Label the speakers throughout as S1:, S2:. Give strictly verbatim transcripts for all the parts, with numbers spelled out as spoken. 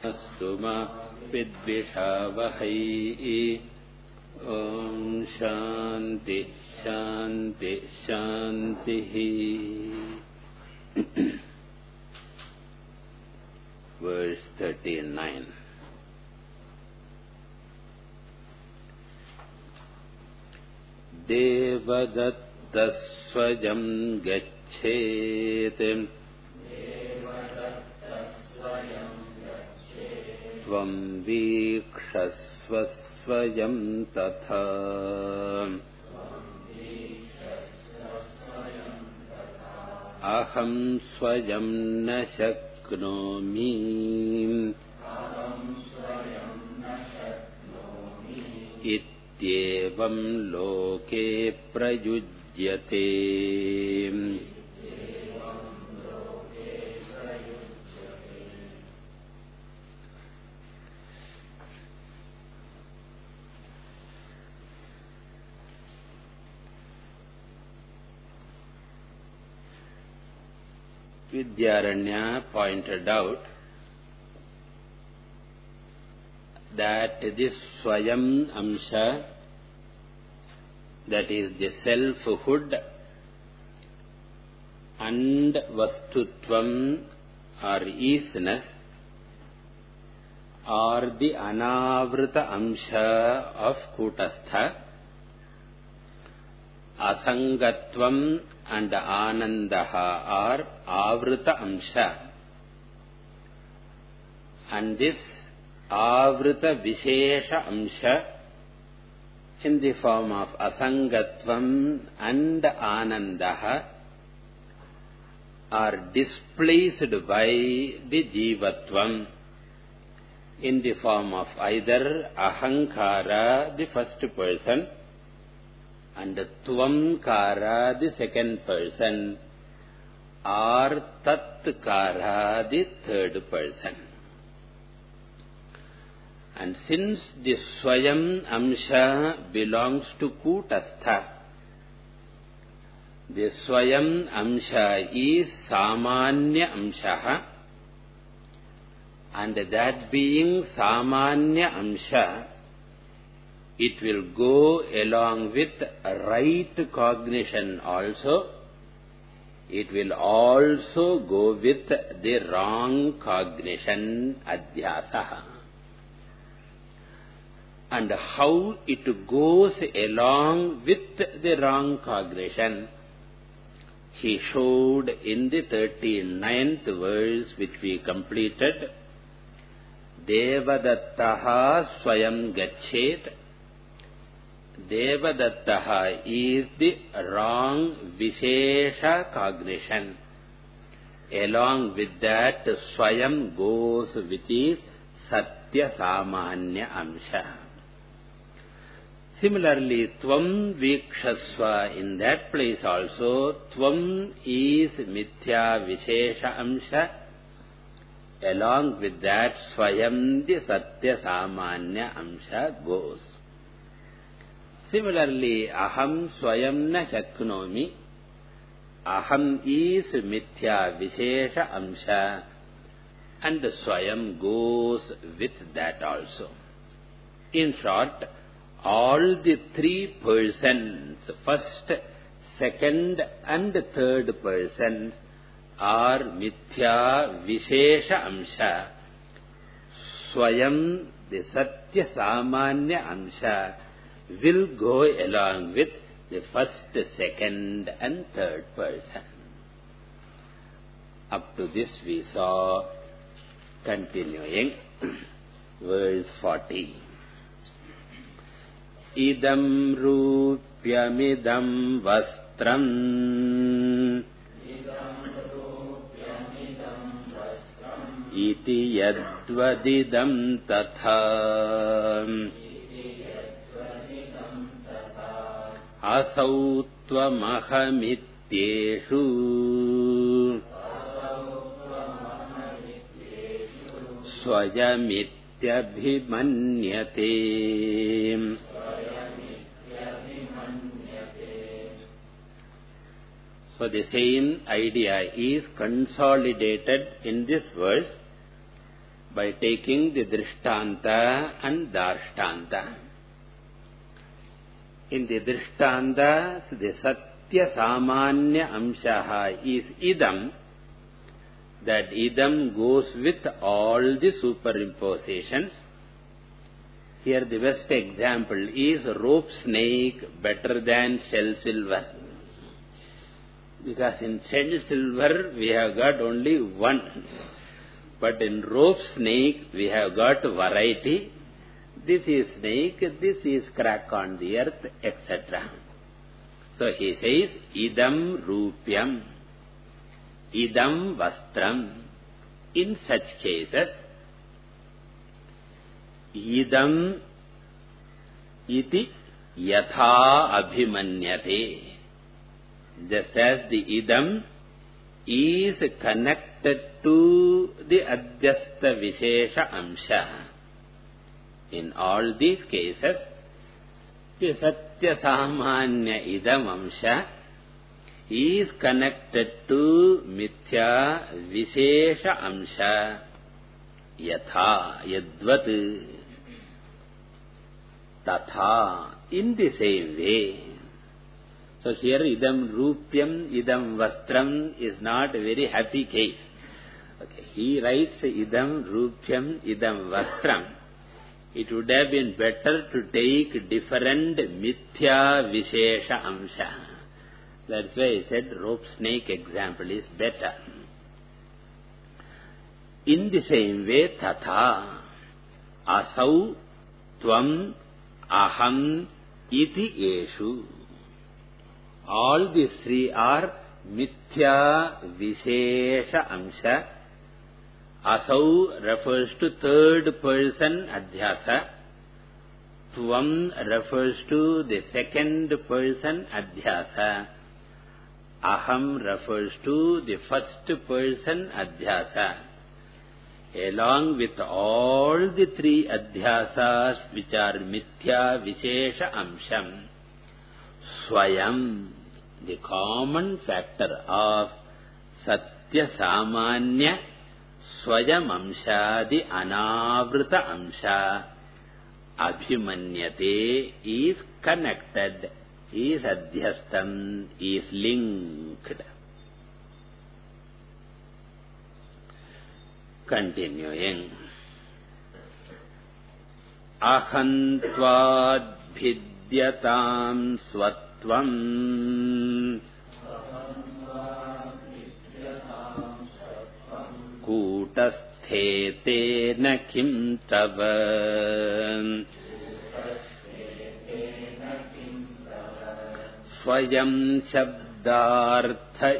S1: Astuma Vidvishavahai. Om Shanti Shanti Shanti. Verse thirty-nine. Devadatta-svayam gachet Tvam vikshasva-svayam tatha Aham swayam na shaknomi Ityevam loke prayujyate. Vidyaranya pointed out that this Swayam Amsha, that is the selfhood, and Vastutvam or isness, are the Anavrita Amsha of Kutastha. Asangatvam and Anandaha are Avrita Amsha. And this Avrita Vishesha Amsha in the form of Asangatvam and Anandaha are displaced by the Jivatvam in the form of either Ahankara, the first person, and Tvamkara, the second person, or Tatkara, the third person. And since the Swayam Amsha belongs to Kutastha, the Swayam Amsha is Samanya Amshaha, and that being Samanya Amsha, it will go along with right cognition also. It will also go with the wrong cognition, Adhyasaha. And how it goes along with the wrong cognition, he showed in the thirty-ninth verse which we completed. Devadattaha swayam gachet. Devadattaha is the wrong Vishesha cognition. Along with that, swayam goes, which is Satya Samanya Amsha. Similarly, Tvam Vikshasva, in that place also, Tvam is Mithya Vishesha Amsha. Along with that, Swayam, the Satya Samanya Amsha goes. Similarly, Aham Swayam na Shaknomi. Aham is Mithya Vishesha Amsha, and Swayam goes with that also. In short, all the three persons, first, second and third person, are Mithya Vishesha Amsha. Swayam, the Satya Samanya Amsha, will go along with the first, second and third person. Up to this we saw. Continuing, verse forty. Idam rupyamidam vastram iti yadvadidam tatha asau tvamahamityeshu swayamityabhimanyate. So the same idea is consolidated in this verse by taking the Drishtanta and Darshtanta. In the Drishtantas, the Satya Samanya Amshaha is Idam. That Idam goes with all the superimpositions. Here the best example is rope snake better than shell silver. Because in shell silver we have got only one. But in rope snake we have got variety. This is snake, this is crack on the earth, et cetera. So he says, Idam Rupyam, Idam Vastram. In such cases, Idam iti yatha abhimanyate. Just as the Idam is connected to the Adhyastha Vishesha Amsha. In all these cases, the Satya Samanya Idam Amsha is connected to Mithya Vishesha Amsha Yatha Yadvat Tatha. In the same way. So here Idam Rupyam, Idam Vastram is not a very happy case. Okay. He writes Idam Rupyam, Idam Vastram. It would have been better to take different Mithya Vishesha Amsha. That's why I said rope snake example is better. In the same way, Tatha Asau Tvam Aham Iti Eshu. All these three are Mithya Vishesha Amsha. Asau refers to third person Adhyasa. Tvam refers to the second person Adhyasa. Aham refers to the first person Adhyasa. Along with all the three Adhyasas which are Mithya Vishesha Amsham, Swayam, the common factor of Satya Samanya Swayam Amsha, the Anavrita Amsha, Abhimanyate, is connected, is Adhyastam, is linked. Continuing. Ahantvad bhidyatam swatvam Kutasthe na kim tava Swayam shabdartha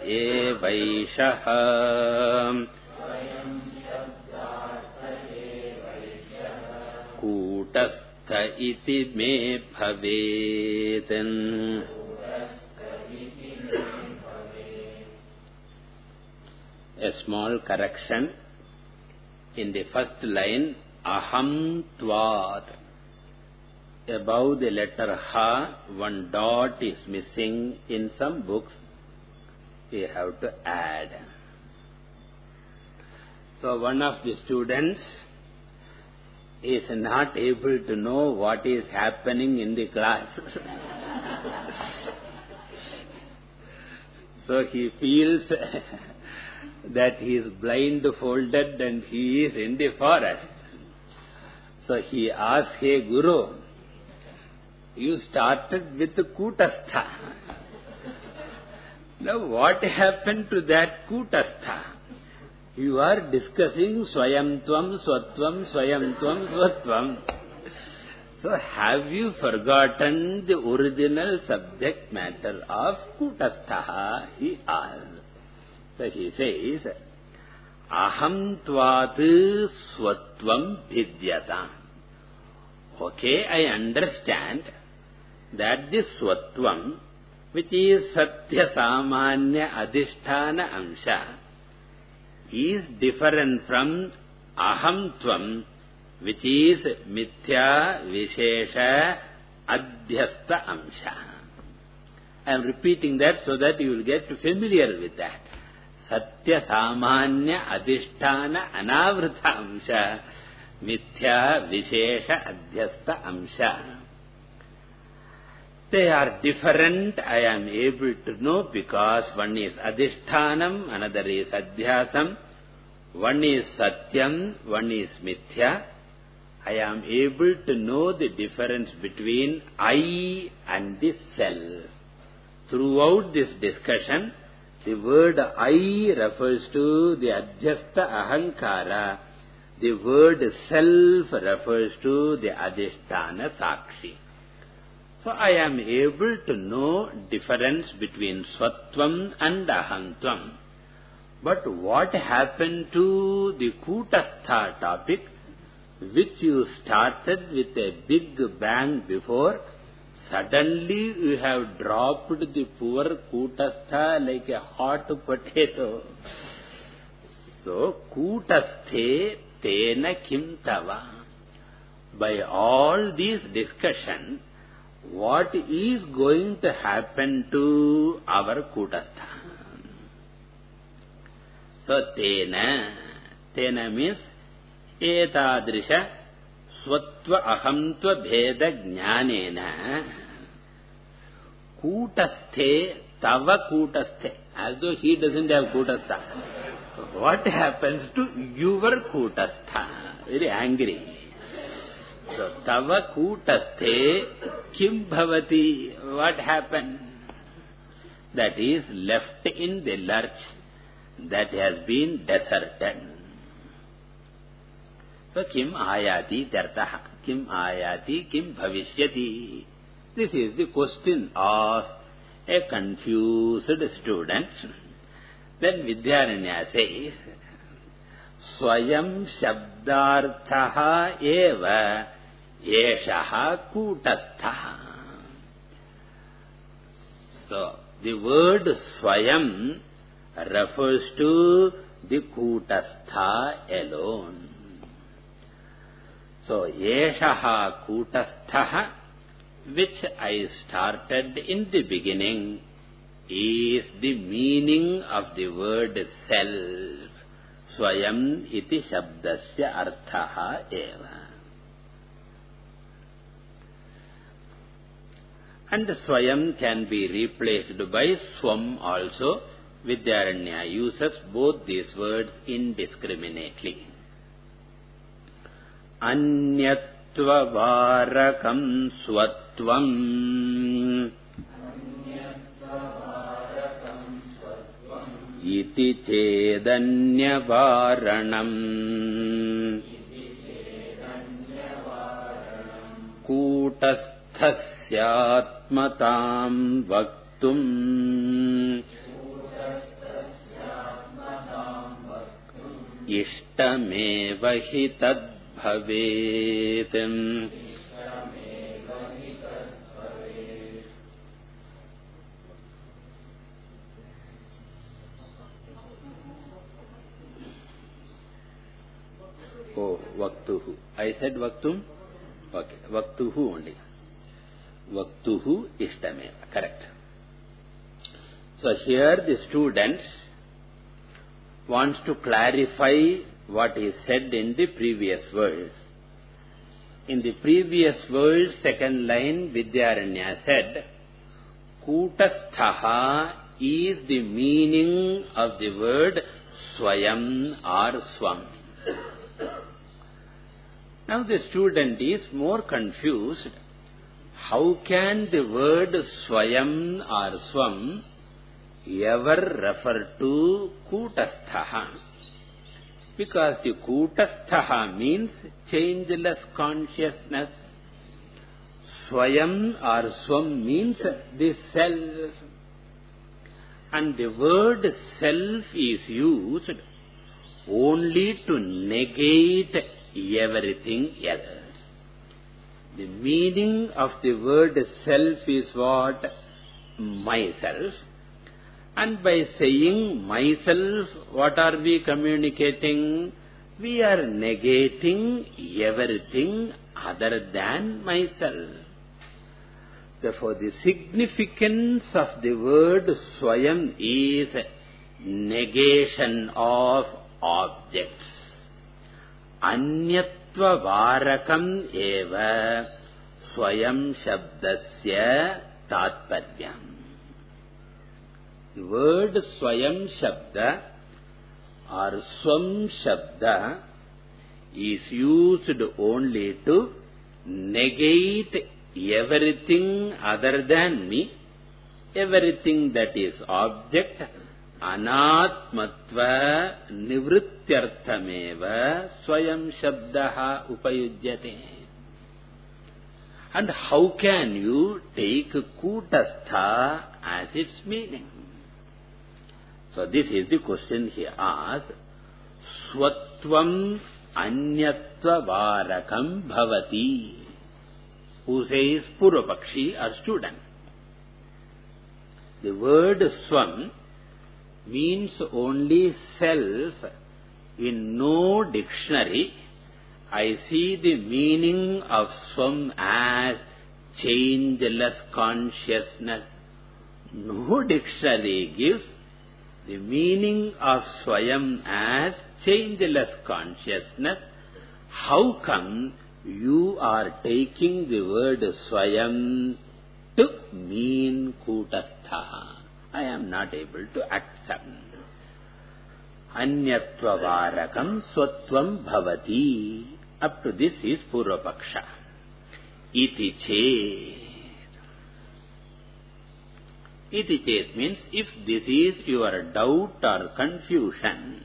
S1: evaishaha Kutastha iti me bhavet. A small correction. In the first line, Aham Tvat. Above the letter Ha, one dot is missing in some books. We have to add. So one of the students is not able to know what is happening in the class. So he feels that he is blindfolded and he is in the forest. So he asks, hey Guru, you started with Kutastha. Now what happened to that Kutastha? You are discussing Swayamtvam, Swatvam, Swayamtvam, Swatvam. So have you forgotten the original subject matter of Kutastha? He asks. So he says, Aham Tvat Swatvam Bhidyatam. Okay, I understand that this Swatvam, which is Satya Samanya Adhisthana Amsha, is different from Ahamtvam, which is Mithya Vishesha Adhyastha Amsha. I am repeating that so that you will get familiar with that. Satya Samanya Adhisthana Anavrita Amsha Mithya Vishesha Adhyastha Amsha. They are different, I am able to know, because one is Adhishthanam, another is Adhyasam, one is Satyam, one is Mithya. I am able to know the difference between I and the self. Throughout this discussion, the word I refers to the Adhyastha Ahankara. The word self refers to the Adhisthana Sakshi. So I am able to know difference between Swatvam and Ahantvam. But what happened to the Kutastha topic, which you started with a big bang before, suddenly you have dropped the poor Kutastha like a hot potato. So, Kutasthe tena kim tava. By all these discussion, what is going to happen to our Kutastha? So, tena, tena means etadrisha swatva ahamtva bheda jnanena Kutasthe tava Kutasthe, as though he doesn't have Kutastha. What happens to your Kutastha? Very angry. So, tava Kutasthe kim bhavati? What happened? That is left in the lurch. That has been deserted. So, kim ayati tartaha? Kim ayati, kim bhavishyati? This is the question of a confused student. Then Vidyaranya says, Swayam Shabdarthaha eva Yeshaha Kutastha. So, the word Swayam refers to the Kutastha alone. So, Yeshaha Kutastha, which I started in the beginning, is the meaning of the word self. Swayam iti shabdasya arthaha eva. And Swayam can be replaced by Swam also. Vidyaranya uses both these words indiscriminately. Anyatva varakam swatvam iti chedanya varanam kutasthasyaatmatam vaktum ishtameva hi tad bhavet. Oh, Vaktuhu. I said Vaktum? Okay, Vaktuhu only. Vaktuhu Ishtameva. Correct. So here the student wants to clarify what is said in the previous verse. In the previous verse, second line, Vidyaranya said, Kutasthaha is the meaning of the word Swayam or Swam. Now the student is more confused. How can the word Swayam or Swam ever refer to Kutasthaha? Because the Kutasthaha means changeless consciousness. Swayam or Swam means the self. And the word self is used only to negate everything else. The meaning of the word self is what? Myself. And by saying myself, what are we communicating? We are negating everything other than myself. Therefore, the significance of the word Swayam is negation of objects. Anyatva varakam eva swayam shabdasya tatparyam. The word swayam shabda or swam shabda is used only to negate everything other than me, everything that is object, anatmatva nivrityarthameva swayam shabdaha upayujyate. And how can you take kutastha as its meaning? So this is the question he asked. Swatvam anyatva varakam bhavati. Who says Purvapakshi or student? The word swam means only self. In no dictionary I see the meaning of swam as changeless consciousness. No dictionary gives the meaning of swayam as changeless consciousness. How come you are taking the word swayam to mean kutastha? I am not able to accept. Anyatva varakam swatvam bhavati. Up to this is Purvapaksha. Iti chet. Iti chet means if this is your doubt or confusion,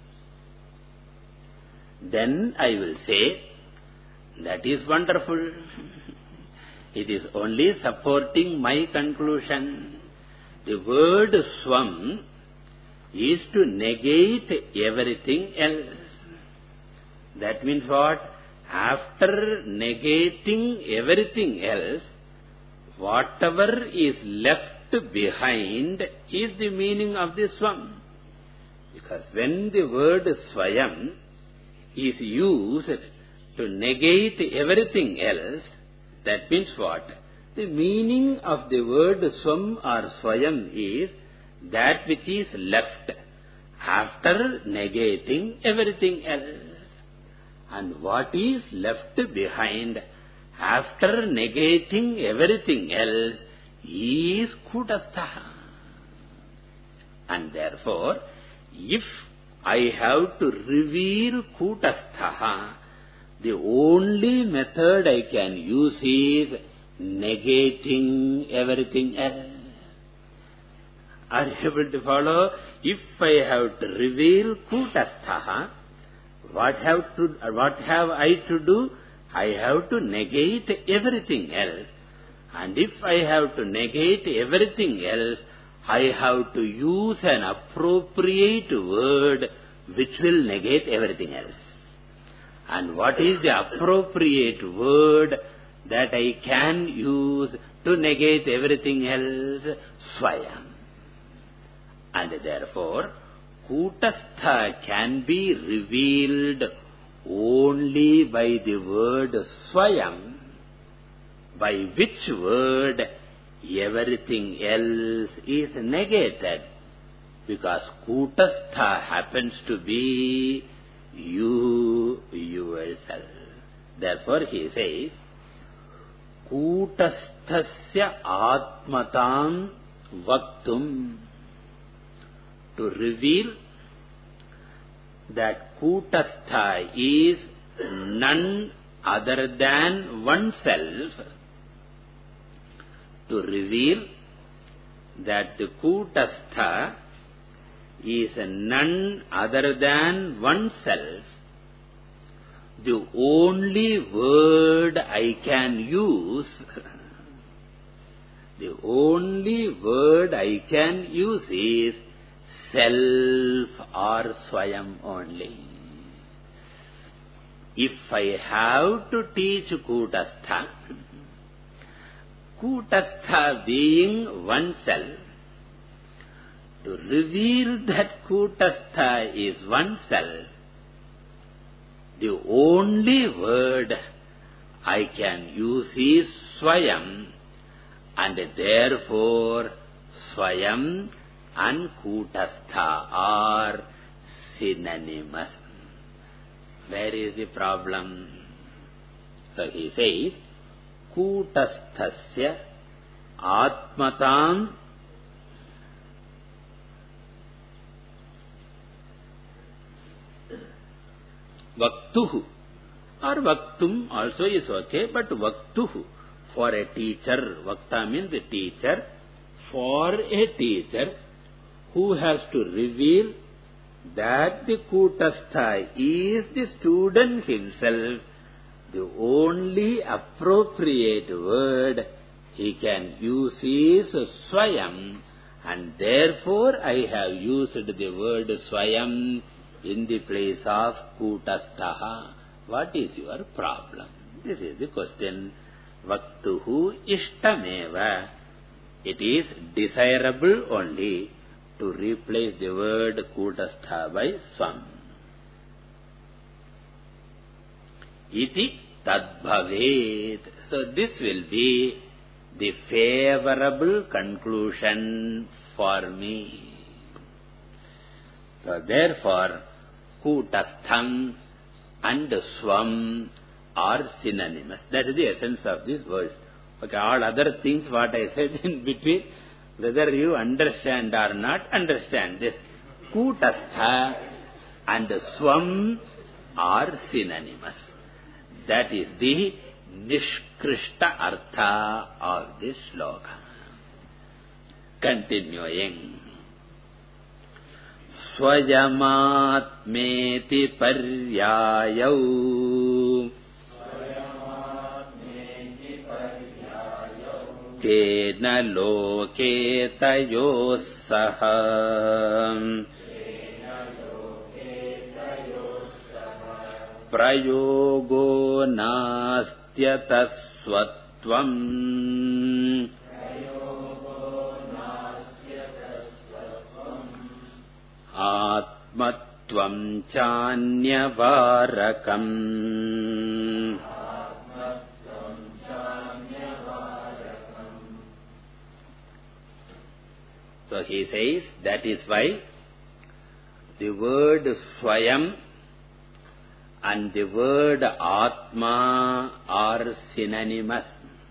S1: then I will say, that is wonderful. It is only supporting my conclusion. The word swam is to negate everything else. That means what? After negating everything else, whatever is left behind is the meaning of the swam. Because when the word swayam is used to negate everything else, that means what? The meaning of the word swam or swayam is that which is left after negating everything else. And what is left behind after negating everything else is kutastha. And therefore, if I have to reveal kutastha, the only method I can use is negating everything else. Are you able to follow? If I have to reveal kutastha, what have to what have I to do? I have to negate everything else. And if I have to negate everything else, I have to use an appropriate word which will negate everything else. And what is the appropriate word that I can use to negate everything else? Swayam. And therefore, kutastha can be revealed only by the word swayam, by which word everything else is negated. Because kutastha happens to be you yourself. Therefore he says, kutasthasya atmatam vaktum. To reveal that kutastha is none other than oneself, to reveal that the kutastha is none other than oneself, the only word I can use, the only word I can use is self or swayam only. If I have to teach kutastha, kutastha being oneself, to reveal that kutastha is oneself, the only word I can use is swayam, and therefore swayam and Kutastha are synonymous. Where is the problem? So he says, Kutasthasya Atmatam Vaktuhu, or Vaktum also is okay, but Vaktuhu for a teacher, Vakta means the teacher, for a teacher who has to reveal that the Kutastha is the student himself, the only appropriate word he can use is Swayam, and therefore I have used the word Swayam in the place of Kutastha. What is your problem? This is the question. Vaktuhu ishtameva. It is desirable only to replace the word Kutastha by Swam. Iti tadbhavet. So this will be the favorable conclusion for me. So therefore, Kutastham and Swam are synonymous. That is the essence of this verse. Okay, all other things what I said in between, whether you understand or not understand this, Kutastha and Swam are synonymous. That is the Nishkrishta Artha of this sloka. Continuing. Swayamatmeti paryayau tena loke tayos saha prayogo nastyatasvatvam Atmatvam chanyavarakam. So he says that is why the word Swayam and the word Atma are synonymous.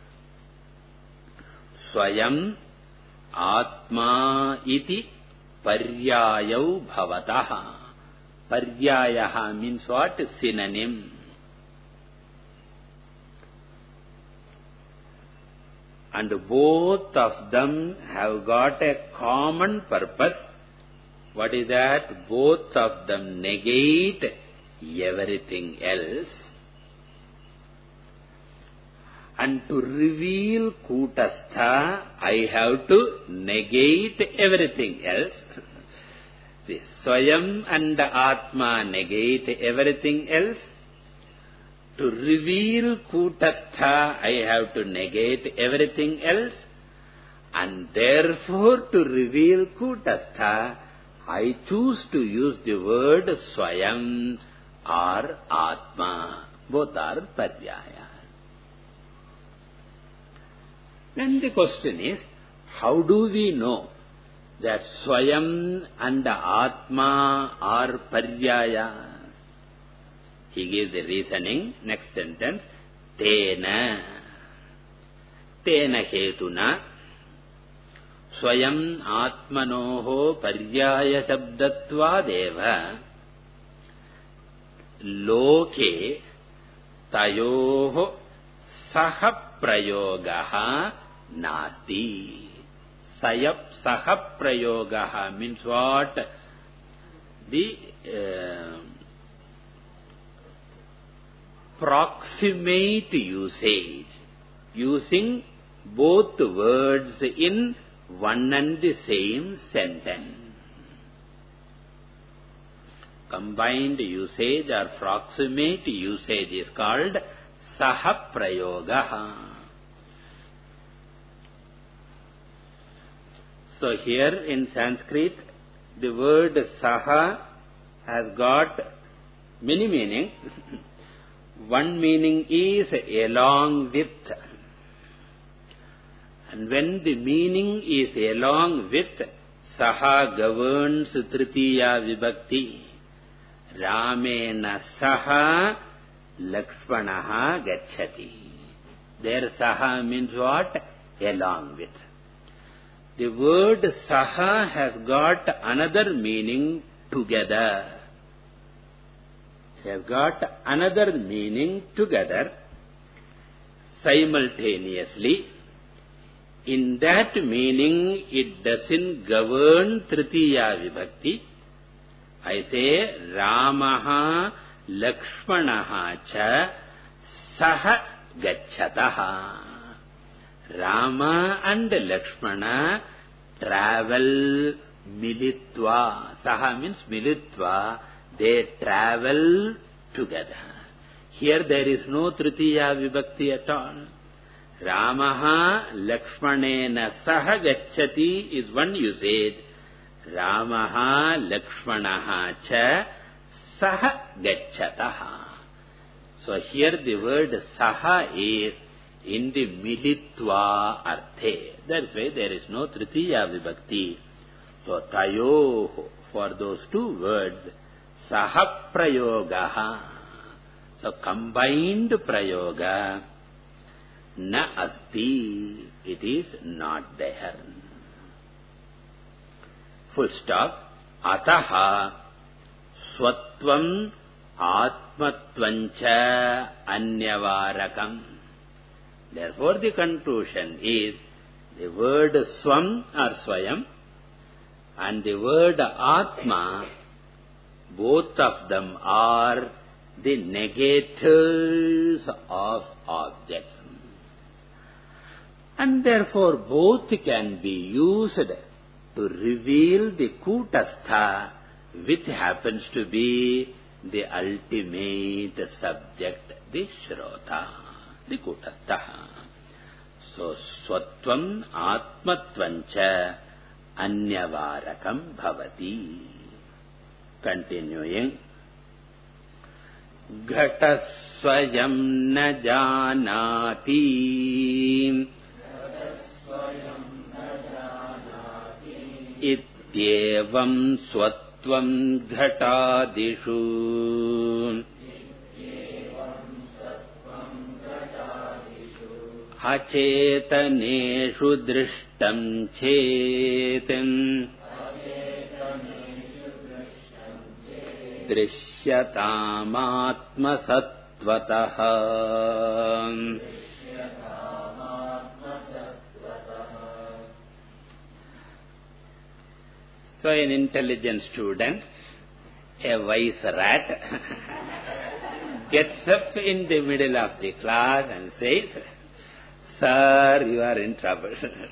S1: Swayam Atma iti Paryayau bhavataha. Paryayaha means what? Synonym. And both of them have got a common purpose. What is that? Both of them negate everything else. And to reveal Kutastha, I have to negate everything else. See, Swayam and Atma negate everything else. To reveal Kutastha, I have to negate everything else. And therefore, to reveal Kutastha, I choose to use the word Swayam or Atma. Both are Paryaya. Then the question is, how do we know that Swayam and Atma are Paryaya? He gives the reasoning, next sentence, Tena, Tena hetuna, Swayam Atmanoho Paryaya Shabdatva Loke Tayoho Saha Prayogaha Nasti. Sayap Saha Prayogaha means what? The uh, proximate usage, using both words in one and the same sentence. Combined usage or proximate usage is called Saha Prayogaha. So here in Sanskrit, the word Saha has got many meanings. One meaning is along with. And when the meaning is along with, Saha governs Tritiya Vibhakti. Ramena Saha Lakshmanaha Gacchati. There Saha means what? Along with. The word Saha has got another meaning together. It has got another meaning together simultaneously. In that meaning, it doesn't govern Tritiya Vibhakti. I say, Ramaha Lakshmanaha cha Saha Gacchataha. Rama and Lakshmana travel militva. Saha means militva. They travel together. Here there is no Tritiya Vibhakti at all. Ramaha Lakshmanena Saha Gacchati is one usage. Ramaha Lakshmanaha cha Saha Gacchataha. So here the word Saha is in the militva arthe. That's why there is no Tritiya Vibhakti. So tayoho, for those two words, Saha Prayogaha. So combined Prayoga na asti, it is not there. Full stop. Ataha swatvam atmatvancha anyavarakam. Therefore the conclusion is the word swam or swayam and the word atma, both of them are the negators of objects. And therefore both can be used to reveal the Kutastha, which happens to be the ultimate subject, the Shrota, the Kutastha. So, Swatvam Atmatvancha Anyavarakam Bhavati. Continuing. Ghatasvayam na janati ityevam swatvam ghatadishu achetaneshu drishtam chetam drishyatamatma satvataha. So an intelligent student, a wise rat, gets up in the middle of the class and says, "Sir, you are in trouble."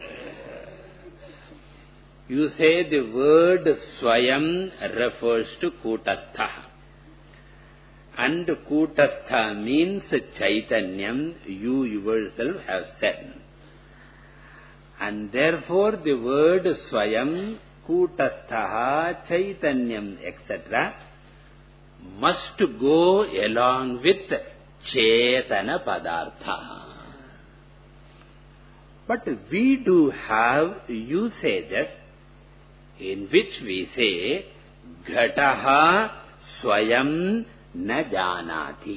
S1: You say the word Swayam refers to Kutastha. And Kutastha means Chaitanyam, you yourself have said. And therefore the word Swayam, Kutastha, Chaitanyam, et cetera must go along with Chetana Padartha. But we do have usages in which we say Ghataha Swayam na janati.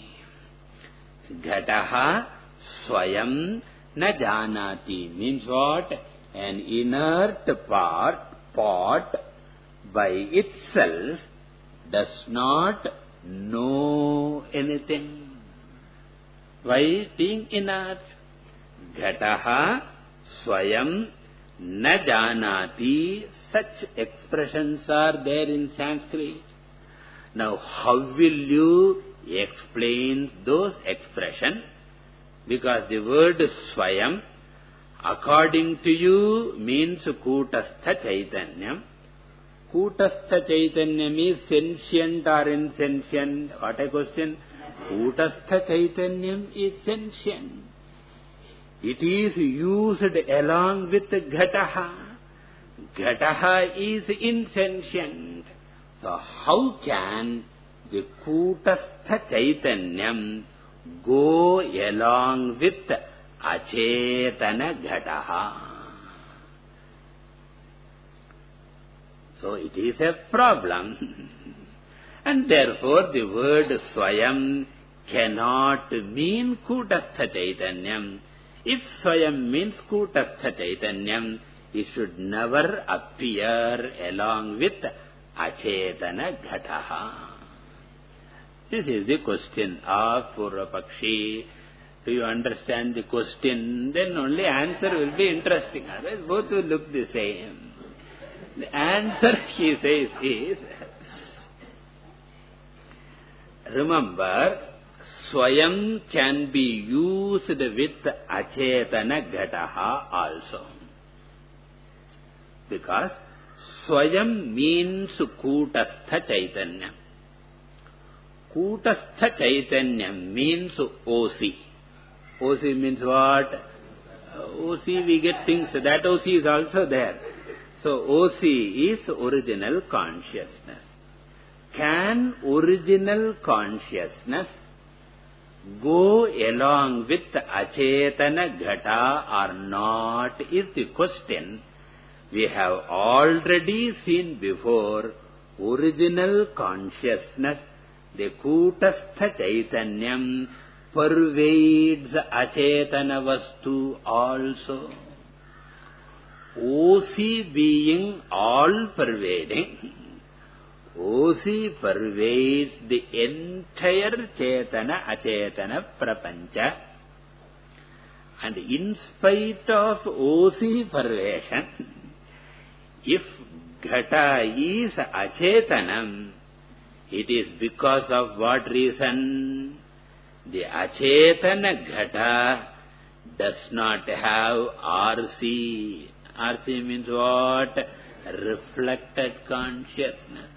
S1: Ghataha Swayam na janati means what? An inert part, pot by itself does not know anything. Why? Being inert. Ghataha Swayam na janati. Such expressions are there in Sanskrit. Now, how will you explain those expressions? Because the word Swayam, according to you, means Kutastha Chaitanyam. Kutastha Chaitanyam is sentient or insentient? What a question. Kutastha Chaitanyam is sentient. It is used along with Ghataha. Ghataha is insentient. So how can the Kutastha Chaitanyam go along with Achetana Ghataha? So it is a problem. And therefore the word Swayam cannot mean Kutastha Chaitanyam. If Swayam means Kutastha Chaitanyam, it should never appear along with Achetana Ghataha. This is the question of Purvapakshi. Do you understand the question? Then only answer will be interesting. Otherwise both will look the same. The answer, he says, is, remember, Swayam can be used with Achetana Ghataha also. Because Swayam means Kutastha Chaitanya. Kutastha Chaitanya means O C. O C means what? O C we get things, that O C is also there. So O C is original consciousness. Can original consciousness go along with Achetana Ghata or not is the question. We have already seen before, original consciousness, the Kutastha Chaitanyam, pervades Achetana Vastu also. O C being all-pervading, O C pervades the entire Chetana, Achetana, Prapancha. And in spite of O C pervasion, if Ghata is Achetanam, it is because of what reason? The Achetana Ghata does not have R C. R C means what? Reflected consciousness.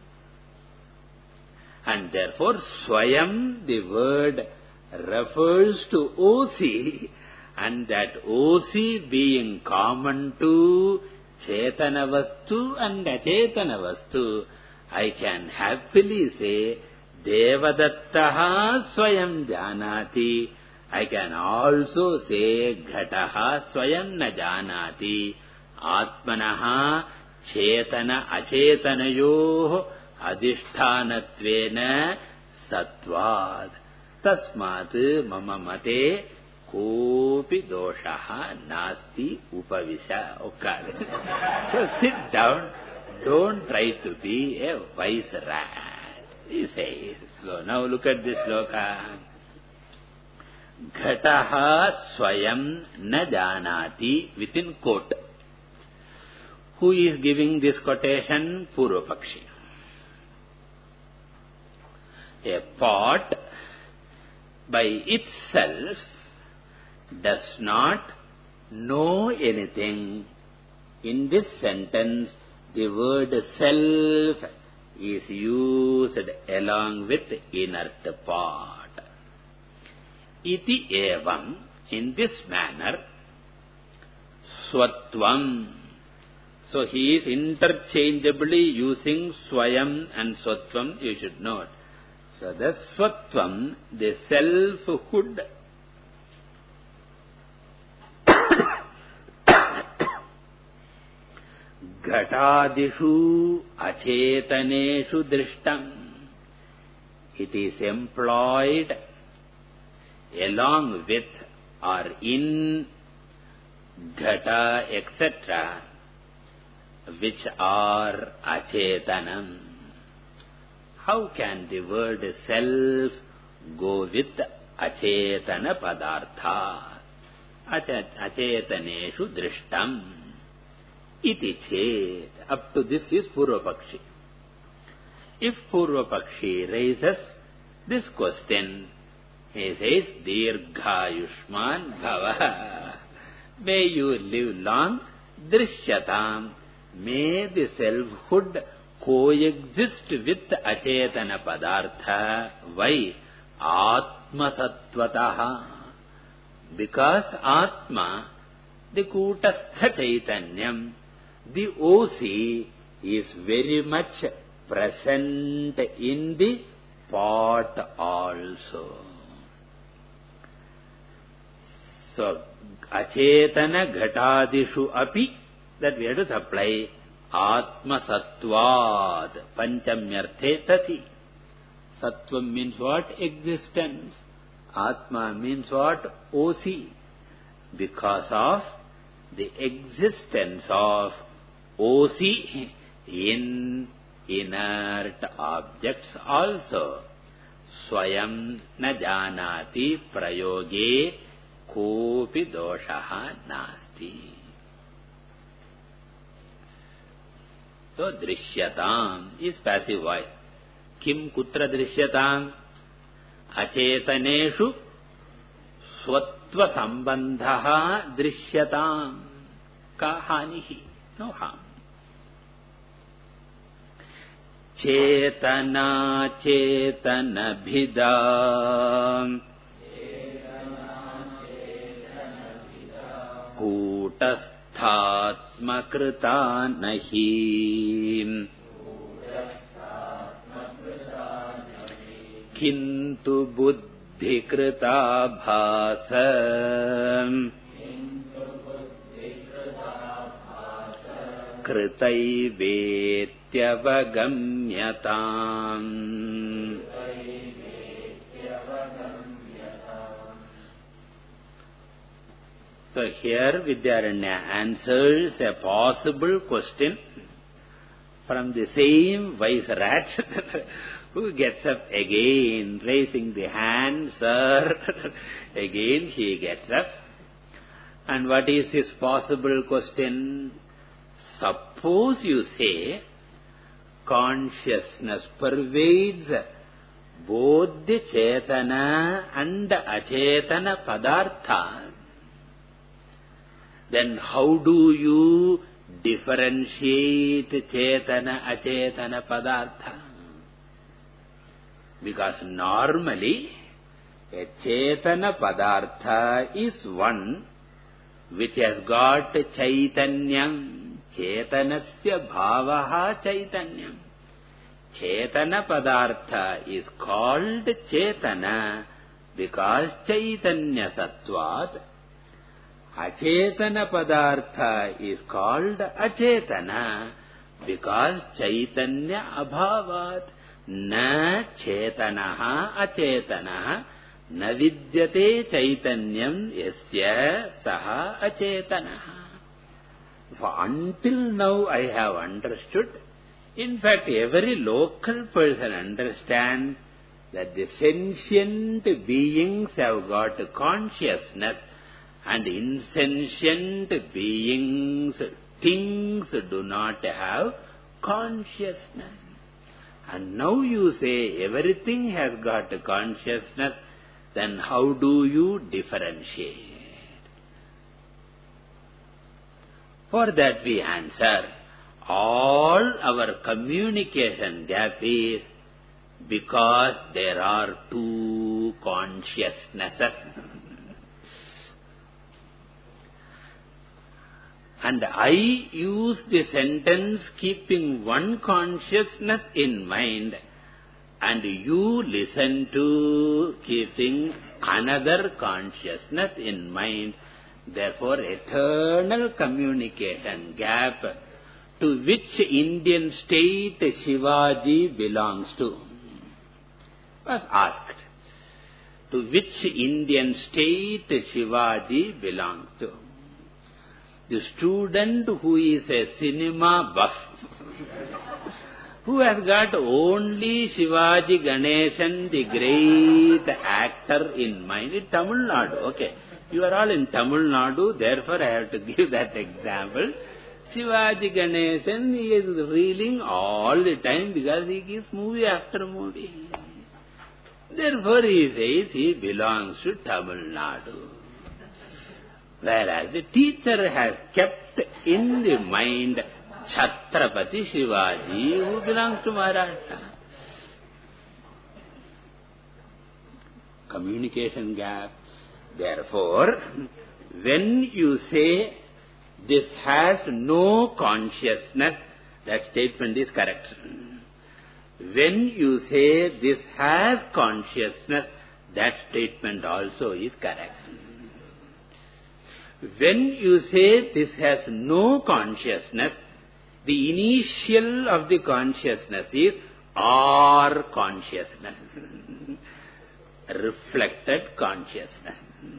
S1: And therefore, Swayam, the word, refers to O C, and that O C being common to Chetana Vastu and Achetana Vastu, I can happily say, Devadattaha Swayam Janati. I can also say, Ghataha Swayam Na Janati. Atmanaha Chetana Achetanayoh Adhisthanatvena Sattvad. Tasmat mama mate kopi doshaha nasti upavisha. Okay. So sit down. Don't try to be a wise rat. He says. So now look at this sloka. Ghataha Swayam Na Janati, within quote. Who is giving this quotation? Purvapakshi. A pot by itself does not know anything. In this sentence, the word self is used along with inert pot. Iti evam, in this manner, Swatvam. So he is interchangeably using Swayam and Swatvam, you should note. So the Swatvam, the selfhood, Ghatadishu Achetaneshu Drishtam. It is employed along with or in Ghata, et cetera, which are Achetanam. How can the word self go with Achetana Padartha? Achetaneshu Drishtam. Iti chet. Up to this is Purvapakshi. If Purvapakshi raises this question, he says, Dirghayushman Bhava. May you live long. Drishyatam. May the selfhood coexist with Achetana Padartha. Why? Atma Sattvataha. Because Atma, the Kutastha Chaitanyam, the O C, is very much present in the pot also. So, Achetana Ghatadishu api, that we have to supply. Atma Sattvad. Panchamyarthe tati. Sattvam means what? Existence. Atma means what? O C. Because of the existence of O C in inert objects also. Swayam na janati prayoge kopi doshaha nasti. So, drishyatam is passive voice. Kim kutra drishyatam? Achetaneshu swatva sambandhaha drishyatam. Ka hanihi. No harm. Chetana chetana bhidam kutasthatma krita nahi kintu buddhi krita bhasa kritaivet Tyavagamyatam. So here Vidyaranya answers a possible question from the same wise rat who gets up again, raising the hand, sir. Again he gets up. And what is his possible question? Suppose you say, consciousness pervades both the chetana and achetana padartha. Then how do you differentiate chetana achetana padartha? Because normally a chetana padartha is one which has got chaitanyam. Chetanasya bhavaha chaitanyam. Chetana padartha is called chetana because chaitanya sattvat. Achetana padartha is called achetana because chaitanya abhavat. Na chetanaha achetanaha na vidyate chaitanyam yasya saha achetanaha. Until now I have understood, in fact every local person understands that the sentient beings have got consciousness and insentient beings, things do not have consciousness. And now you say everything has got consciousness, then how do you differentiate? For that we answer, all our communication gap is because there are two consciousnesses. And I use the sentence keeping one consciousness in mind, and you listen to keeping another consciousness in mind. Therefore, eternal communication gap. To which Indian state Shivaji belongs to? Was asked. To which Indian state Shivaji belongs to? The student who is a cinema buff, who has got only Shivaji Ganesan, the great actor, in mind, in Tamil Nadu, okay. You are all in Tamil Nadu, therefore I have to give that example. Shivaji Ganesan is reeling all the time because he gives movie after movie. Therefore he says he belongs to Tamil Nadu. Whereas the teacher has kept in the mind Chhatrapati Shivaji, who belongs to Maharashtra. Communication gap. Therefore, when you say this has no consciousness, that statement is correct. When you say this has consciousness, that statement also is correct. When you say this has no consciousness, The initial of the consciousness is or consciousness. Reflected consciousness.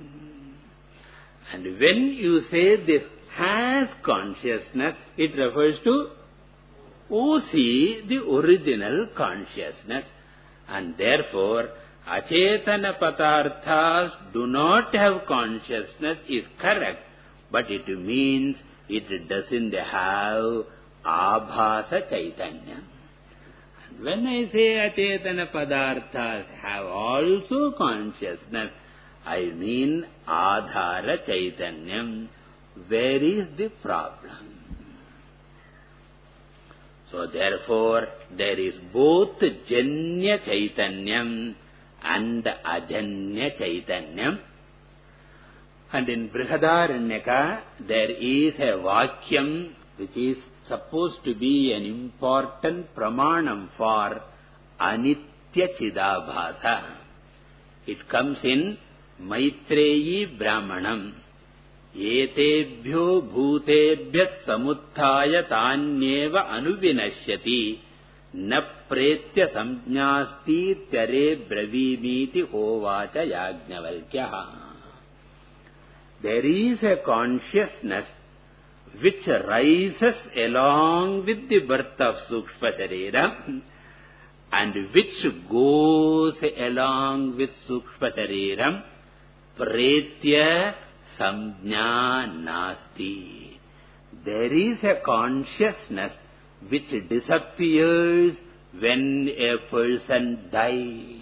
S1: And when you say this has consciousness, it refers to O C, the original consciousness. And therefore, achetana padarthas do not have consciousness is correct, but it means it doesn't have abhasa chaitanya. And when I say achetana padarthas have also consciousness, I mean adhara chaitanyam. Where is the problem? So therefore, there is both janya chaitanyam and ajanya chaitanyam. And in Brihadaranyaka, there is a vakyam which is supposed to be an important pramanam for anitya chidabhasa. It comes in Maitreyi Brahmanam. Etebhyo bhutebhyas samuthaya tanyeva anuvinashyati na pretya samjnasti tyare bravimiti hovacha Yajnavalkyaha. There is a consciousness which rises along with the birth of Sukshma Sharira and which goes along with Sukshma Shariram, pretya samjna nasti. There is a consciousness which disappears when a person dies.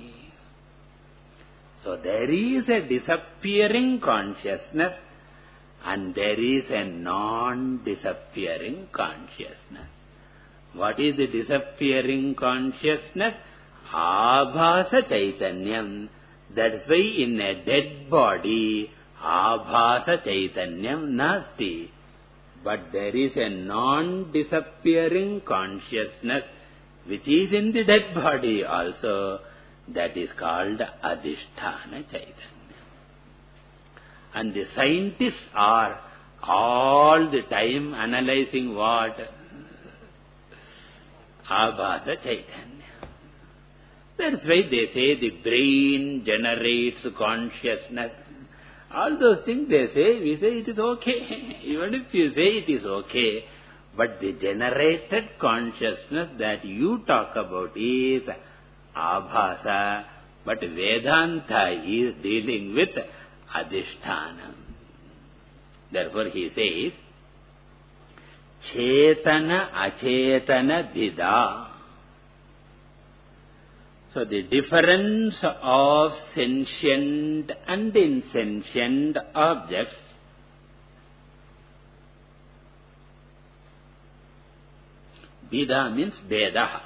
S1: So there is a disappearing consciousness and there is a non-disappearing consciousness. What is the disappearing consciousness? Abhasa chaitanyam. That's why in a dead body, abhasa chaitanyam nasti. But there is a non-disappearing consciousness which is in the dead body also. That is called adhisthana chaitanya. And the scientists are all the time analyzing what? Abhasa chaitanya. That's why they say the brain generates consciousness. All those things they say, we say it is okay. Even if you say it is okay, but the generated consciousness that you talk about is abhasa, but Vedanta is dealing with adhisthana. Therefore he says, chetana achetana bhida. So the difference of sentient and insentient objects bhida means vedaha.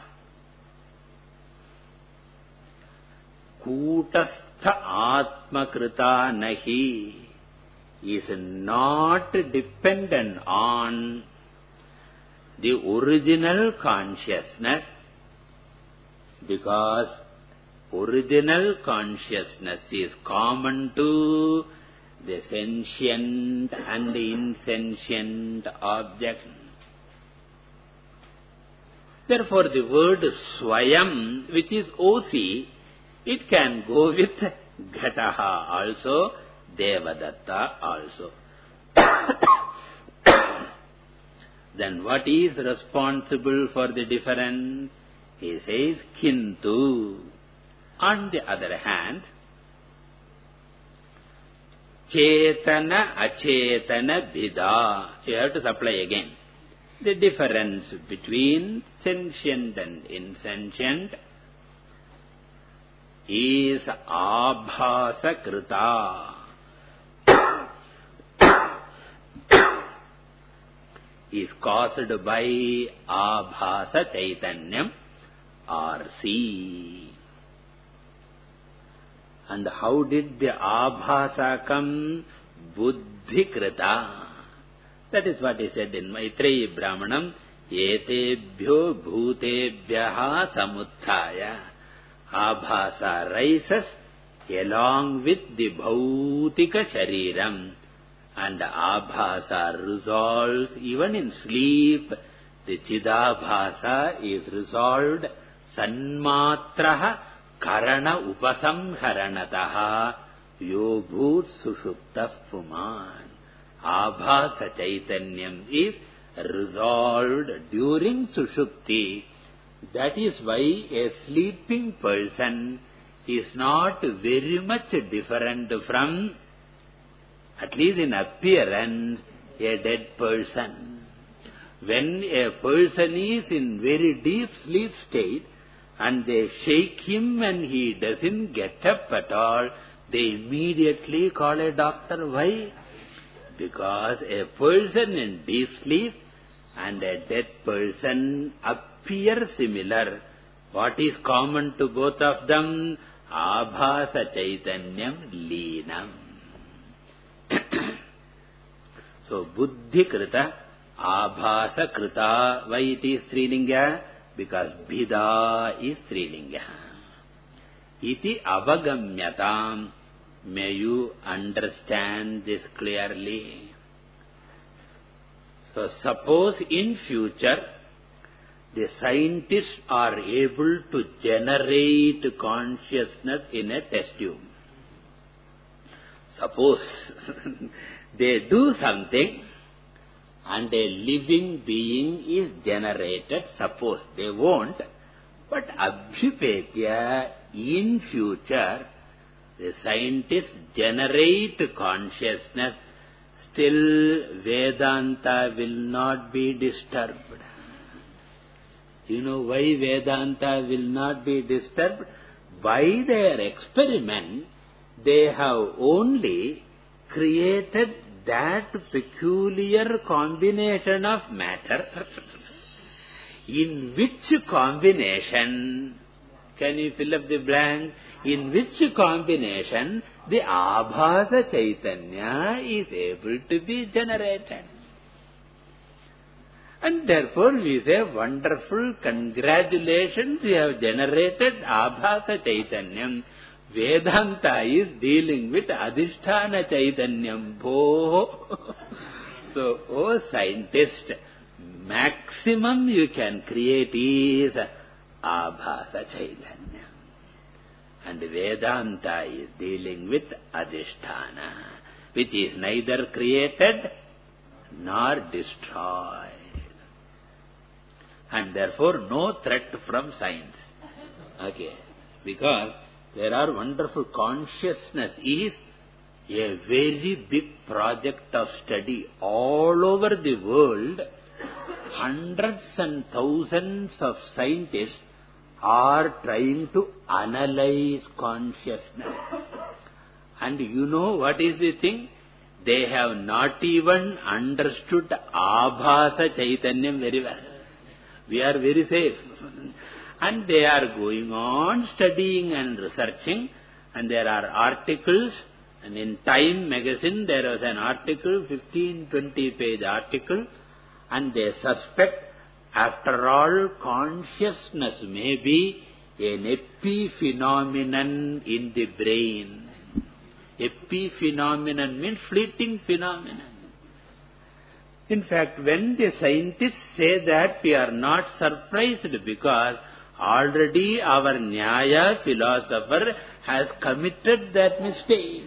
S1: Kutastha atmakrita nahi is not dependent on the original consciousness, because original consciousness is common to the sentient and insentient objects. Therefore the word swayam, which is O C, it can go with Ghataha also, Devadatta also. Then what is responsible for the difference? He says, Kintu. On the other hand, Chetana achetana bhida. You have to supply again. The difference between sentient and insentient is abhasa krita. Is caused by abhasa chaitanyam or see. And how did the abhasa come? Buddhi krita. That is what he said in Maitreyi Brahmanam. Etebhyo bhutebhyaha samuthaya. Abhasa rises along with the bhautika shariram. And abhasa resolves even in sleep The Chidabhasa is resolved Sanmatraha Karana Upasamharanataha Yobhut Sushupta Puman. Abhasa Chaitanyam is resolved during Sushupti. That is why a sleeping person is not very much different from, at least in appearance, a dead person. When a person is in very deep sleep state and they shake him and he doesn't get up at all, they immediately call a doctor. Why? Because a person in deep sleep and a dead person appear similar. What is common to both of them? Abhasa Chaitanyam Leenam. So, Buddhi Krita, Abhasa Krita. Why it is Strilinga? Because Bhida is Strilinga. Iti Avagamyatam. May you understand this clearly. So, suppose in future, the scientists are able to generate consciousness in a test tube. Suppose they do something and a living being is generated. Suppose they won't, but Abhipetya, in future, the scientists generate consciousness, still Vedanta will not be disturbed. You know why Vedanta will not be disturbed? By their experiment, they have only created that peculiar combination of matter, in which combination, can you fill up the blank? In which combination the Abhasa Chaitanya is able to be generated. And therefore we say, wonderful, congratulations, you have generated Abhasa Chaitanyam. Vedanta is dealing with Adhisthana Chaitanyam. Bho. So, oh scientist, maximum you can create is Abhasa Chaitanya. And Vedanta is dealing with Adhisthana, which is neither created nor destroyed. And therefore no threat from science. Okay. Because there are wonderful, consciousness is a very big project of study all over the world. Hundreds and thousands of scientists are trying to analyze consciousness. And you know what is the thing? They have not even understood Abhasa Chaitanyam very well. We are very safe. And they are going on studying and researching. And there are articles. And in Time magazine there was an article, fifteen, twenty page article. And they suspect, after all, consciousness may be an epiphenomenon in the brain. Epiphenomenon means fleeting phenomenon. In fact, when the scientists say that, we are not surprised, because already our Nyaya philosopher has committed that mistake.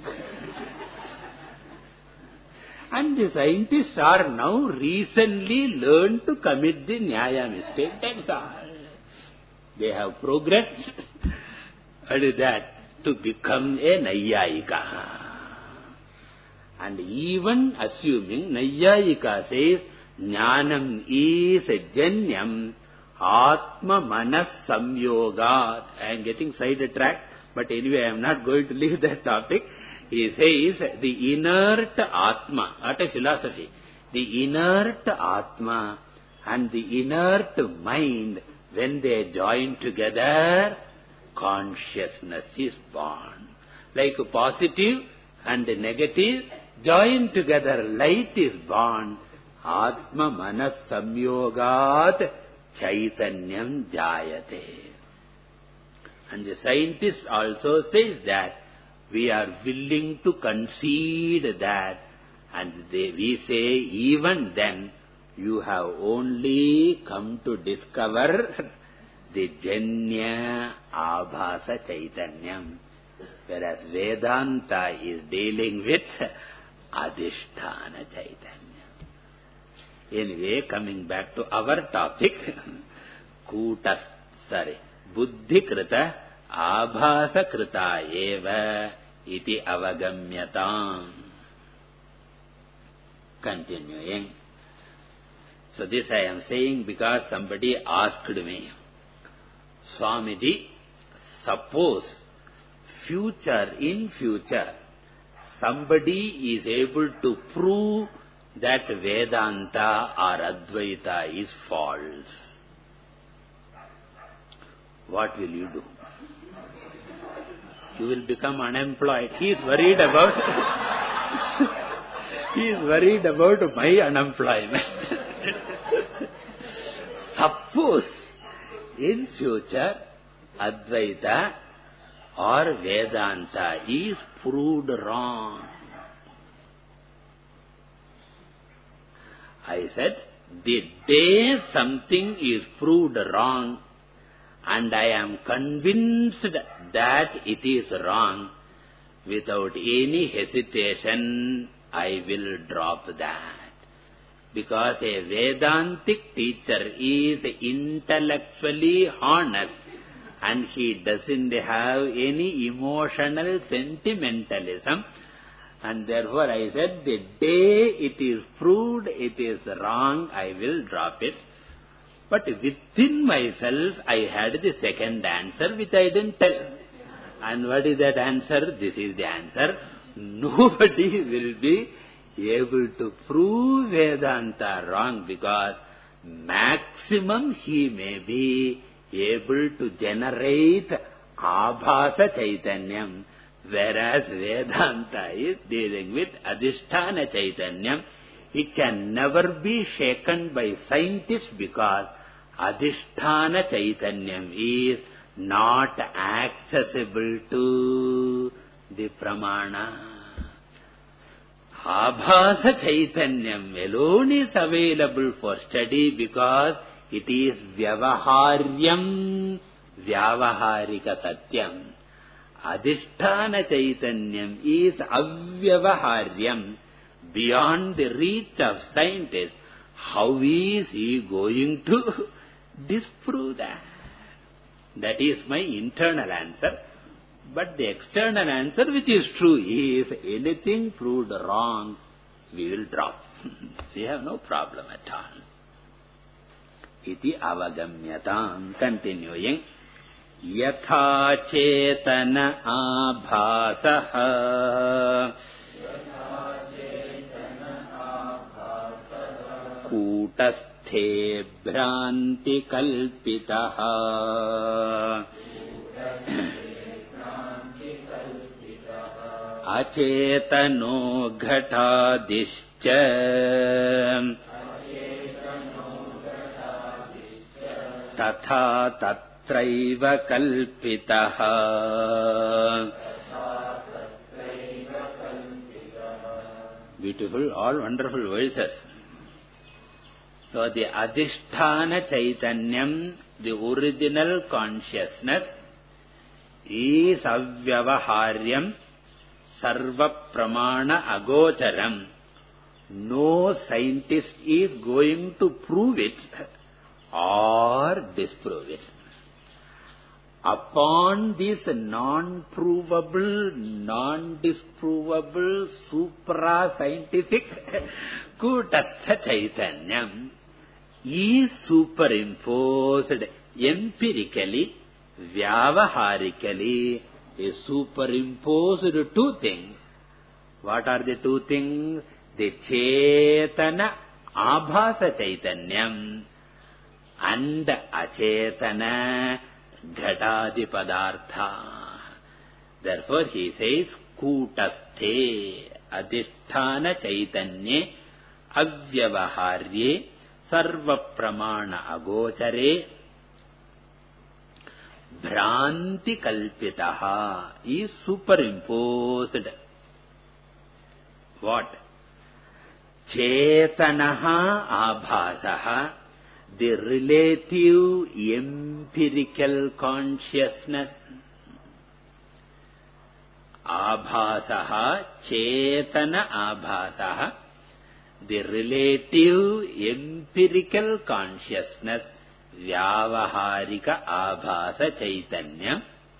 S1: And the scientists are now recently learned to commit the Nyaya mistake. That's all. They have progressed and that to become a Naiyayika. And even assuming Naiyayika says Jnanam is Janyam Atma Manas Samyogat. I am getting sidetracked, but anyway I am not going to leave that topic. He says the inert Atma, what a philosophy. The inert Atma and the inert mind, when they join together, consciousness is born. Like positive and negative join together, light is born. Atma Manas Samyogat Chaitanyam Jayate. And the scientist also says that we are willing to concede that, and they, we say even then You have only come to discover the Janya Abhasa Chaitanyam. Whereas Vedanta is dealing with Adhisthana Chaitanyam. Anyway, coming back to our topic, Kutas, sorry, Buddhi Krita Abhasa Krita Eva Iti Avagamyatam. Continuing. So this I am saying because somebody asked me, Swamiji, suppose future, in future, somebody is able to prove that Vedanta or Advaita is false. What will you do? You will become unemployed. He is worried about he is worried about my unemployment. Suppose in future Advaita or Vedanta is proved wrong. I said, the day something is proved wrong and I am convinced that it is wrong, without any hesitation I will drop that. Because a Vedantic teacher is intellectually honest and he doesn't have any emotional sentimentalism. And therefore I said, the day it is proved it is wrong, I will drop it. But within myself, I had the second answer which I didn't tell. And what is that answer? This is the answer. Nobody will be able to prove Vedanta wrong, because maximum he may be able to generate Abhasa Chaitanyam, whereas Vedanta is dealing with Adhisthana Chaitanyam. It can never be shaken by scientists because Adhisthana Chaitanyam is not accessible to the Pramana. Abhasa Chaitanyam alone is available for study because it is Vyavaharyam, Vyavaharika Satyam. Adhisthana Chaitanyam is Avyavaharyam, beyond the reach of scientists. How is he going to disprove that? That is my internal answer. But the external answer, which is true, if anything proved wrong, we will drop. We have no problem at all. Iti avagamyatam. Continuing. Yatha chetana abhasaha kutasthe bhranti kalpitaha acetano ghatadischa tatha tatraiva kalpitaha. Beautiful, all wonderful verses. So the Adhisthana Chaitanyam, the original consciousness, is Avyavaharyam, Sarva Pramana Agocharam. No scientist is going to prove it or disprove it. Upon this non-provable, non-disprovable, supra-scientific Kutastha Chaitanyam is superimposed empirically, Vyavaharically, is superimposed two things. What are the two things? The Chetana Abhasa Chaitanyam and Achetana Ghatadi Padartha. Therefore he says, Kutasthe Adhisthana Chaitanye Avyavaharye Sarva Pramana Agochare Bhranti Kalpitaha is superimposed. What? Cetanaha abhasaha, the relative empirical consciousness. Abhasaha, cetana abhasaha, the relative empirical consciousness, vyavaharika abhasa chaitanya,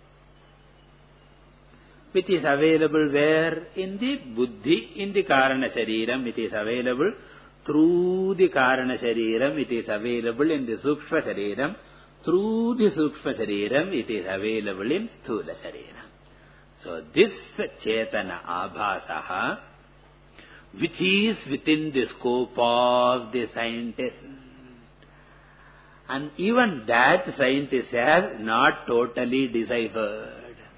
S1: which is available where? In the buddhi, in the karana shariram, it is available through the karana shariram, it is available in the sukshma shariram, through the sukshma shariram, it is available in sthula shariram. So this cetana abhasaha, which is within the scope of the scientist, and even that scientist has not totally deciphered.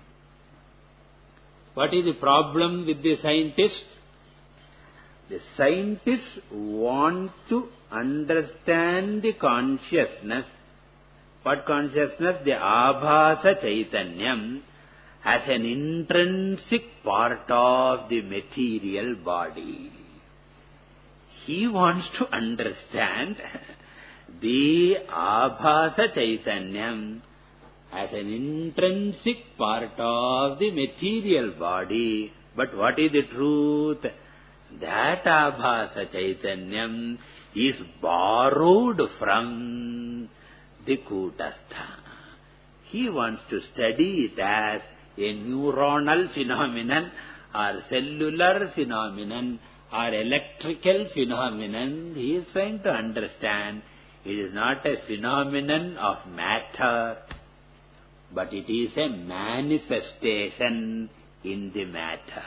S1: What is the problem with the scientist? The scientists want to understand the consciousness. What consciousness? The abhasa chaitanyam as an intrinsic part of the material body. He wants to understand the abhasa chaitanyam as an intrinsic part of the material body. But what is the truth? That abhasa chaitanyam is borrowed from the kutastha. He wants to study it as a neuronal phenomenon or cellular phenomenon or electrical phenomenon. He is trying to understand it is not a phenomenon of matter, but it is a manifestation in the matter.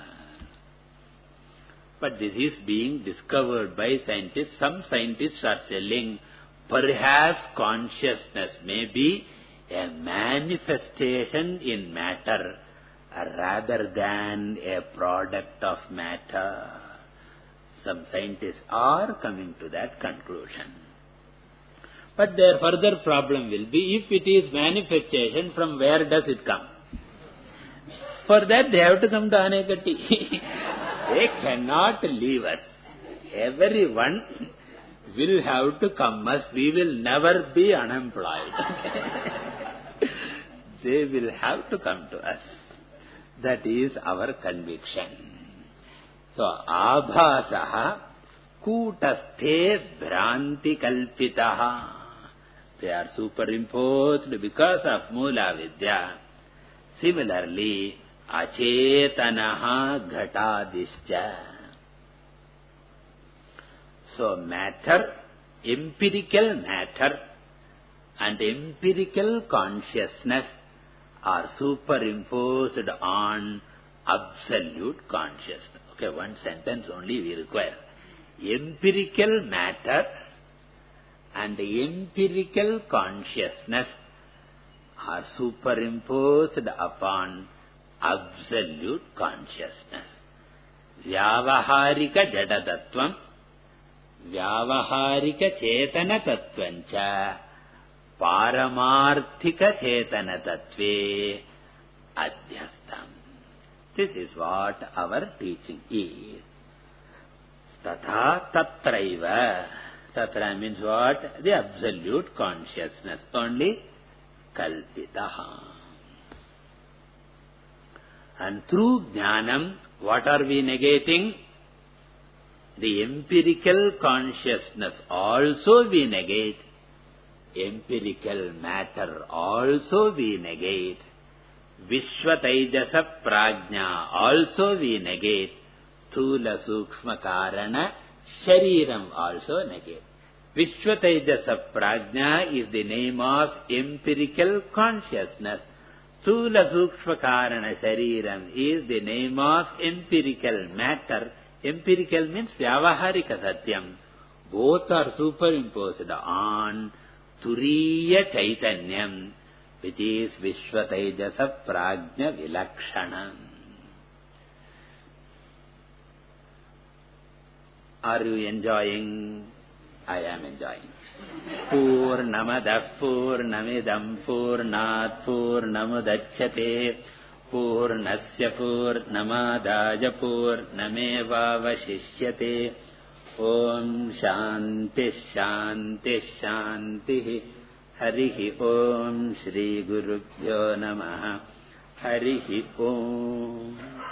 S1: But this is being discovered by scientists. Some scientists are telling perhaps consciousness may be a manifestation in matter rather than a product of matter. Some scientists are coming to that conclusion. But their further problem will be, if it is manifestation, from where does it come? For that they have to come to Anekatti. They cannot leave us. Everyone will have to come us. We will never be unemployed. They will have to come to us. That is our conviction. So, abhasaha kutasthe bhranti kalpitaha. They are superimposed because of Mula Vidya. Similarly, achetanaha ghatadischa. So matter, empirical matter and empirical consciousness are superimposed on absolute consciousness. Okay, one sentence only we require. Empirical matter and empirical consciousness are superimposed upon absolute consciousness. Vyavaharika jadatattvam, vyavaharika chetana tattvancha, paramarthika chetana tattve adhyastam. This is what our teaching is. Tatha tatraiva. Tatra means what? The absolute consciousness. Only kalpitaha. And through jnanam, what are we negating? The empirical consciousness also we negate. Empirical matter also we negate. Vishwataijasa prajna also we negate. Sthula sukshma karana shariram also negate. Vishwataijasa prajna is the name of empirical consciousness. Sthula sukshma karana shariram is the name of empirical matter. Empirical means vyavaharika satyam. Both are superimposed on turiya chaitanyam, which is Vishwataijasa prajna vilakshanam. Are you enjoying? I am enjoying. Purnamadah purnamidam purnat purnamudachyate purnasya purnamadaya purnameva vashishyate Om Shanti Shanti Shanti. Harihi Om Shri Gurubhyo Namaha. Harihi Om.